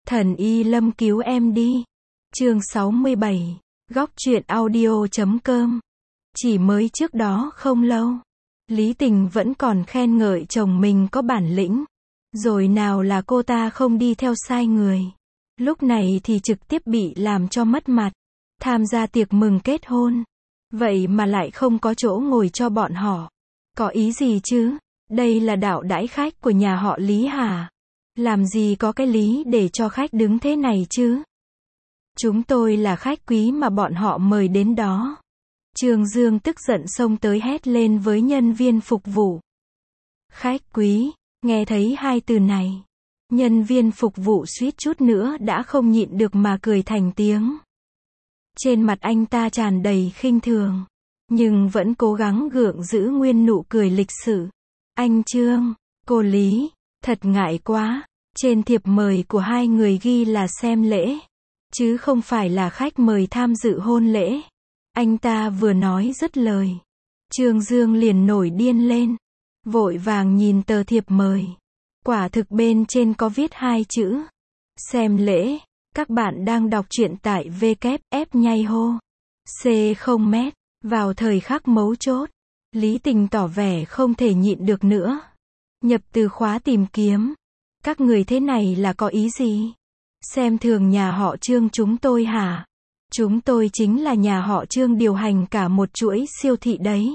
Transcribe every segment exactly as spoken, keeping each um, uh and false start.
Thần Y Lâm cứu em đi. Chương sáu mươi bảy. Góc truyện audio chấm com. Chỉ mới trước đó không lâu, Lý Tình vẫn còn khen ngợi chồng mình có bản lĩnh. Rồi nào là cô ta không đi theo sai người. Lúc này thì trực tiếp bị làm cho mất mặt. Tham gia tiệc mừng kết hôn. Vậy mà lại không có chỗ ngồi cho bọn họ. Có ý gì chứ? Đây là đạo đãi khách của nhà họ Lý hả? Làm gì có cái lý để cho khách đứng thế này chứ? Chúng tôi là khách quý mà bọn họ mời đến đó. Trương Dương tức giận xông tới hét lên với nhân viên phục vụ. Khách quý, nghe thấy hai từ này. Nhân viên phục vụ suýt chút nữa đã không nhịn được mà cười thành tiếng. Trên mặt anh ta tràn đầy khinh thường. Nhưng vẫn cố gắng gượng giữ nguyên nụ cười lịch sự. Anh Trương, cô Lý, thật ngại quá. Trên thiệp mời của hai người ghi là xem lễ. Chứ không phải là khách mời tham dự hôn lễ. Anh ta vừa nói dứt lời. Trương Dương liền nổi điên lên. Vội vàng nhìn tờ thiệp mời. Quả thực bên trên có viết hai chữ. Xem lễ. Các bạn đang đọc truyện tại vê kép ép nhây hô. C không mét. Vào thời khắc mấu chốt. Lý Tình tỏ vẻ không thể nhịn được nữa. Nhập từ khóa tìm kiếm. Các người thế này là có ý gì? Xem thường nhà họ Trương chúng tôi hả? Chúng tôi chính là nhà họ Trương điều hành cả một chuỗi siêu thị đấy.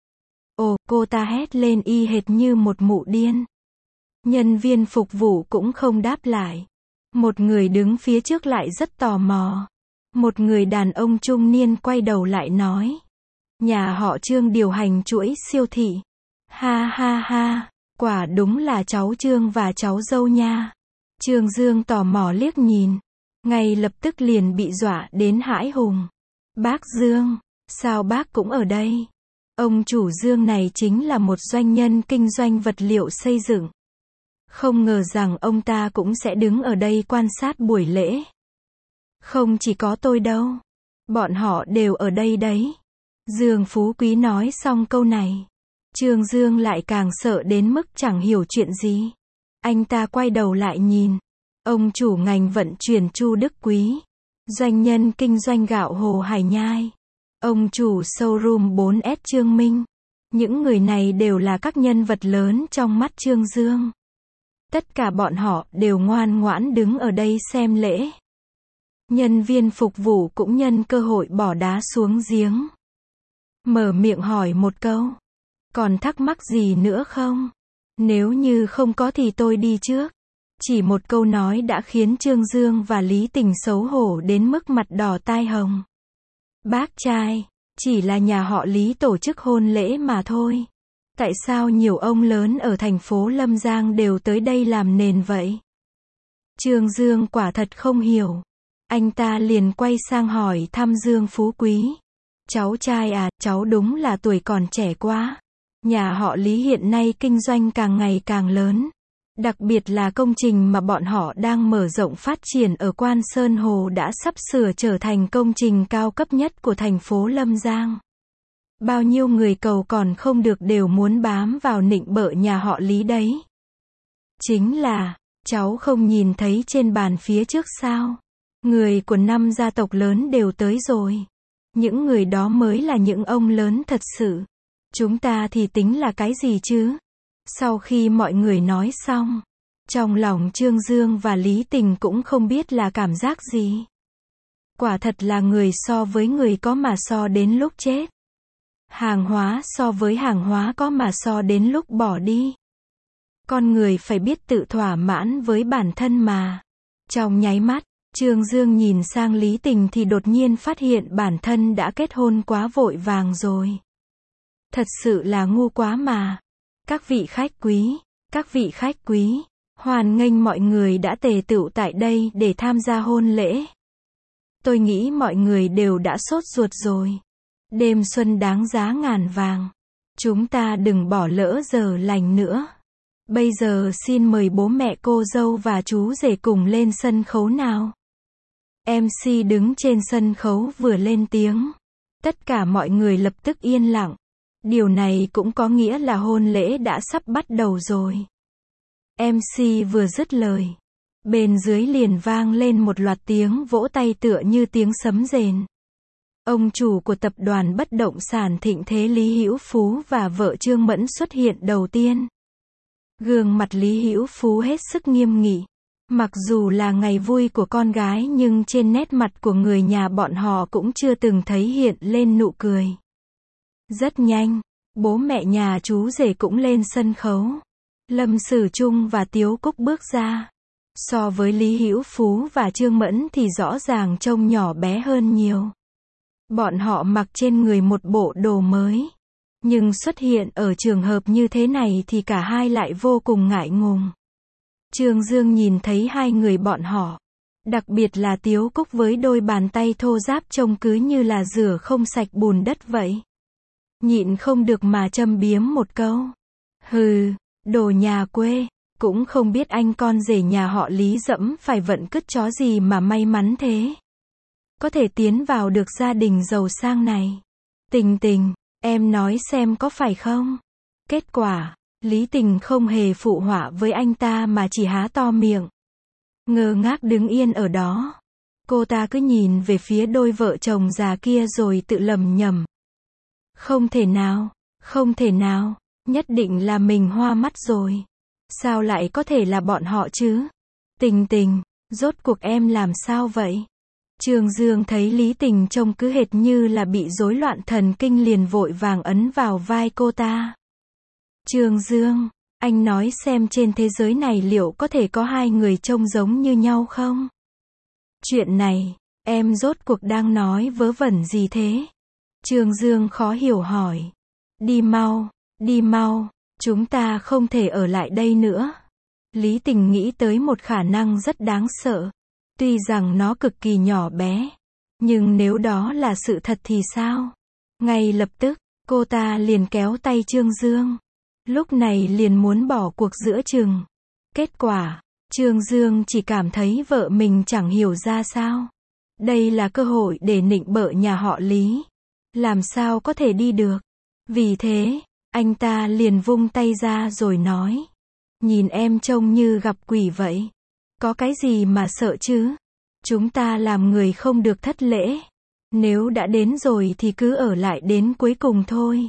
Ồ, cô ta hét lên y hệt như một mụ điên. Nhân viên phục vụ cũng không đáp lại. Một người đứng phía trước lại rất tò mò. Một người đàn ông trung niên quay đầu lại nói. Nhà họ Trương điều hành chuỗi siêu thị. Ha ha ha, quả đúng là cháu Trương và cháu dâu nha. Trương Dương tò mò liếc nhìn. Ngay lập tức liền bị dọa đến hãi hùng. Bác Dương, sao bác cũng ở đây? Ông chủ Dương này chính là một doanh nhân kinh doanh vật liệu xây dựng. Không ngờ rằng ông ta cũng sẽ đứng ở đây quan sát buổi lễ. Không chỉ có tôi đâu. Bọn họ đều ở đây đấy. Dương Phú Quý nói xong câu này. Trương Dương lại càng sợ đến mức chẳng hiểu chuyện gì. Anh ta quay đầu lại nhìn. Ông chủ ngành vận chuyển Chu Đức Quý. Doanh nhân kinh doanh gạo Hồ Hải Nhai. Ông chủ showroom bốn S Trương Minh. Những người này đều là các nhân vật lớn trong mắt Trương Dương. Tất cả bọn họ đều ngoan ngoãn đứng ở đây xem lễ. Nhân viên phục vụ cũng nhân cơ hội bỏ đá xuống giếng. Mở miệng hỏi một câu. Còn thắc mắc gì nữa không? Nếu như không có thì tôi đi trước. Chỉ một câu nói đã khiến Trương Dương và Lý Tình xấu hổ đến mức mặt đỏ tai hồng. Bác trai, chỉ là nhà họ Lý tổ chức hôn lễ mà thôi. Tại sao nhiều ông lớn ở thành phố Lâm Giang đều tới đây làm nền vậy? Trương Dương quả thật không hiểu. Anh ta liền quay sang hỏi thăm Dương Phú Quý. Cháu trai à, cháu đúng là tuổi còn trẻ quá. Nhà họ Lý hiện nay kinh doanh càng ngày càng lớn. Đặc biệt là công trình mà bọn họ đang mở rộng phát triển ở Quan Sơn Hồ đã sắp sửa trở thành công trình cao cấp nhất của thành phố Lâm Giang. Bao nhiêu người cầu còn không được đều muốn bám vào nịnh bợ nhà họ Lý đấy. Chính là, cháu không nhìn thấy trên bàn phía trước sao? Người của năm gia tộc lớn đều tới rồi. Những người đó mới là những ông lớn thật sự. Chúng ta thì tính là cái gì chứ? Sau khi mọi người nói xong, trong lòng Trương Dương và Lý Tình cũng không biết là cảm giác gì. Quả thật là người so với người có mà so đến lúc chết. Hàng hóa so với hàng hóa có mà so đến lúc bỏ đi. Con người phải biết tự thỏa mãn với bản thân mà. Trong nháy mắt, Trương Dương nhìn sang Lý Tình thì đột nhiên phát hiện bản thân đã kết hôn quá vội vàng rồi. Thật sự là ngu quá mà. Các vị khách quý, các vị khách quý, hoan nghênh mọi người đã tề tựu tại đây để tham gia hôn lễ. Tôi nghĩ mọi người đều đã sốt ruột rồi. Đêm xuân đáng giá ngàn vàng. Chúng ta đừng bỏ lỡ giờ lành nữa. Bây giờ xin mời bố mẹ cô dâu và chú rể cùng lên sân khấu nào. em xê đứng trên sân khấu vừa lên tiếng. Tất cả mọi người lập tức yên lặng. Điều này cũng có nghĩa là hôn lễ đã sắp bắt đầu rồi. em xê vừa dứt lời. Bên dưới liền vang lên một loạt tiếng vỗ tay tựa như tiếng sấm rền. Ông chủ của tập đoàn bất động sản Thịnh Thế Lý Hữu Phú và vợ Trương Mẫn xuất hiện đầu tiên. Gương mặt Lý Hữu Phú hết sức nghiêm nghị. Mặc dù là ngày vui của con gái nhưng trên nét mặt của người nhà bọn họ cũng chưa từng thấy hiện lên nụ cười. Rất nhanh, bố mẹ nhà chú rể cũng lên sân khấu. Lâm Sử Chung và Tiếu Cúc bước ra. So với Lý Hữu Phú và Trương Mẫn thì rõ ràng trông nhỏ bé hơn nhiều. Bọn họ mặc trên người một bộ đồ mới. Nhưng xuất hiện ở trường hợp như thế này thì cả hai lại vô cùng ngại ngùng. Trương Dương nhìn thấy hai người bọn họ. Đặc biệt là Tiếu Cúc với đôi bàn tay thô ráp trông cứ như là rửa không sạch bùn đất vậy. Nhịn không được mà châm biếm một câu. Hừ, đồ nhà quê, cũng không biết anh con rể nhà họ Lý dẫm phải vận cứt chó gì mà may mắn thế. Có thể tiến vào được gia đình giàu sang này. Tình Tình, em nói xem có phải không? Kết quả, Lý Tình không hề phụ họa với anh ta mà chỉ há to miệng. Ngơ ngác đứng yên ở đó. Cô ta cứ nhìn về phía đôi vợ chồng già kia rồi tự lẩm nhẩm. Không thể nào, không thể nào, nhất định là mình hoa mắt rồi. Sao lại có thể là bọn họ chứ? Tình Tình, rốt cuộc em làm sao vậy? Trương Dương thấy Lý Tình trông cứ hệt như là bị rối loạn thần kinh liền vội vàng ấn vào vai cô ta. Trương Dương, anh nói xem trên thế giới này liệu có thể có hai người trông giống như nhau không? Chuyện này, em rốt cuộc đang nói vớ vẩn gì thế? Trương Dương khó hiểu hỏi. Đi mau, đi mau, chúng ta không thể ở lại đây nữa. Lý Tình nghĩ tới một khả năng rất đáng sợ. Tuy rằng nó cực kỳ nhỏ bé, nhưng nếu đó là sự thật thì sao? Ngay lập tức, cô ta liền kéo tay Trương Dương. Lúc này liền muốn bỏ cuộc giữa chừng. Kết quả, Trương Dương chỉ cảm thấy vợ mình chẳng hiểu ra sao. Đây là cơ hội để nịnh bợ nhà họ Lý. Làm sao có thể đi được? Vì thế, anh ta liền vung tay ra rồi nói. Nhìn em trông như gặp quỷ vậy. Có cái gì mà sợ chứ? Chúng ta làm người không được thất lễ. Nếu đã đến rồi thì cứ ở lại đến cuối cùng thôi.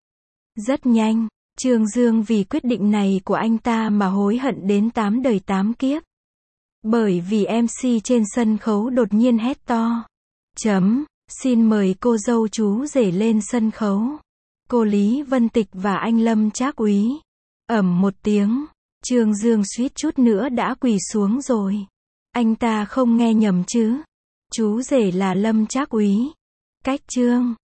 Rất nhanh, Trương Dương vì quyết định này của anh ta mà hối hận đến tám đời tám kiếp. Bởi vì em xê trên sân khấu đột nhiên hét to. Chấm, xin mời cô dâu chú rể lên sân khấu. Cô Lý Vân Tịch và anh Lâm Trác Úy. Ầm một tiếng, Trương Dương suýt chút nữa đã quỳ xuống rồi. Anh ta không nghe nhầm chứ? Chú rể là Lâm Trác Úy. Cách Trương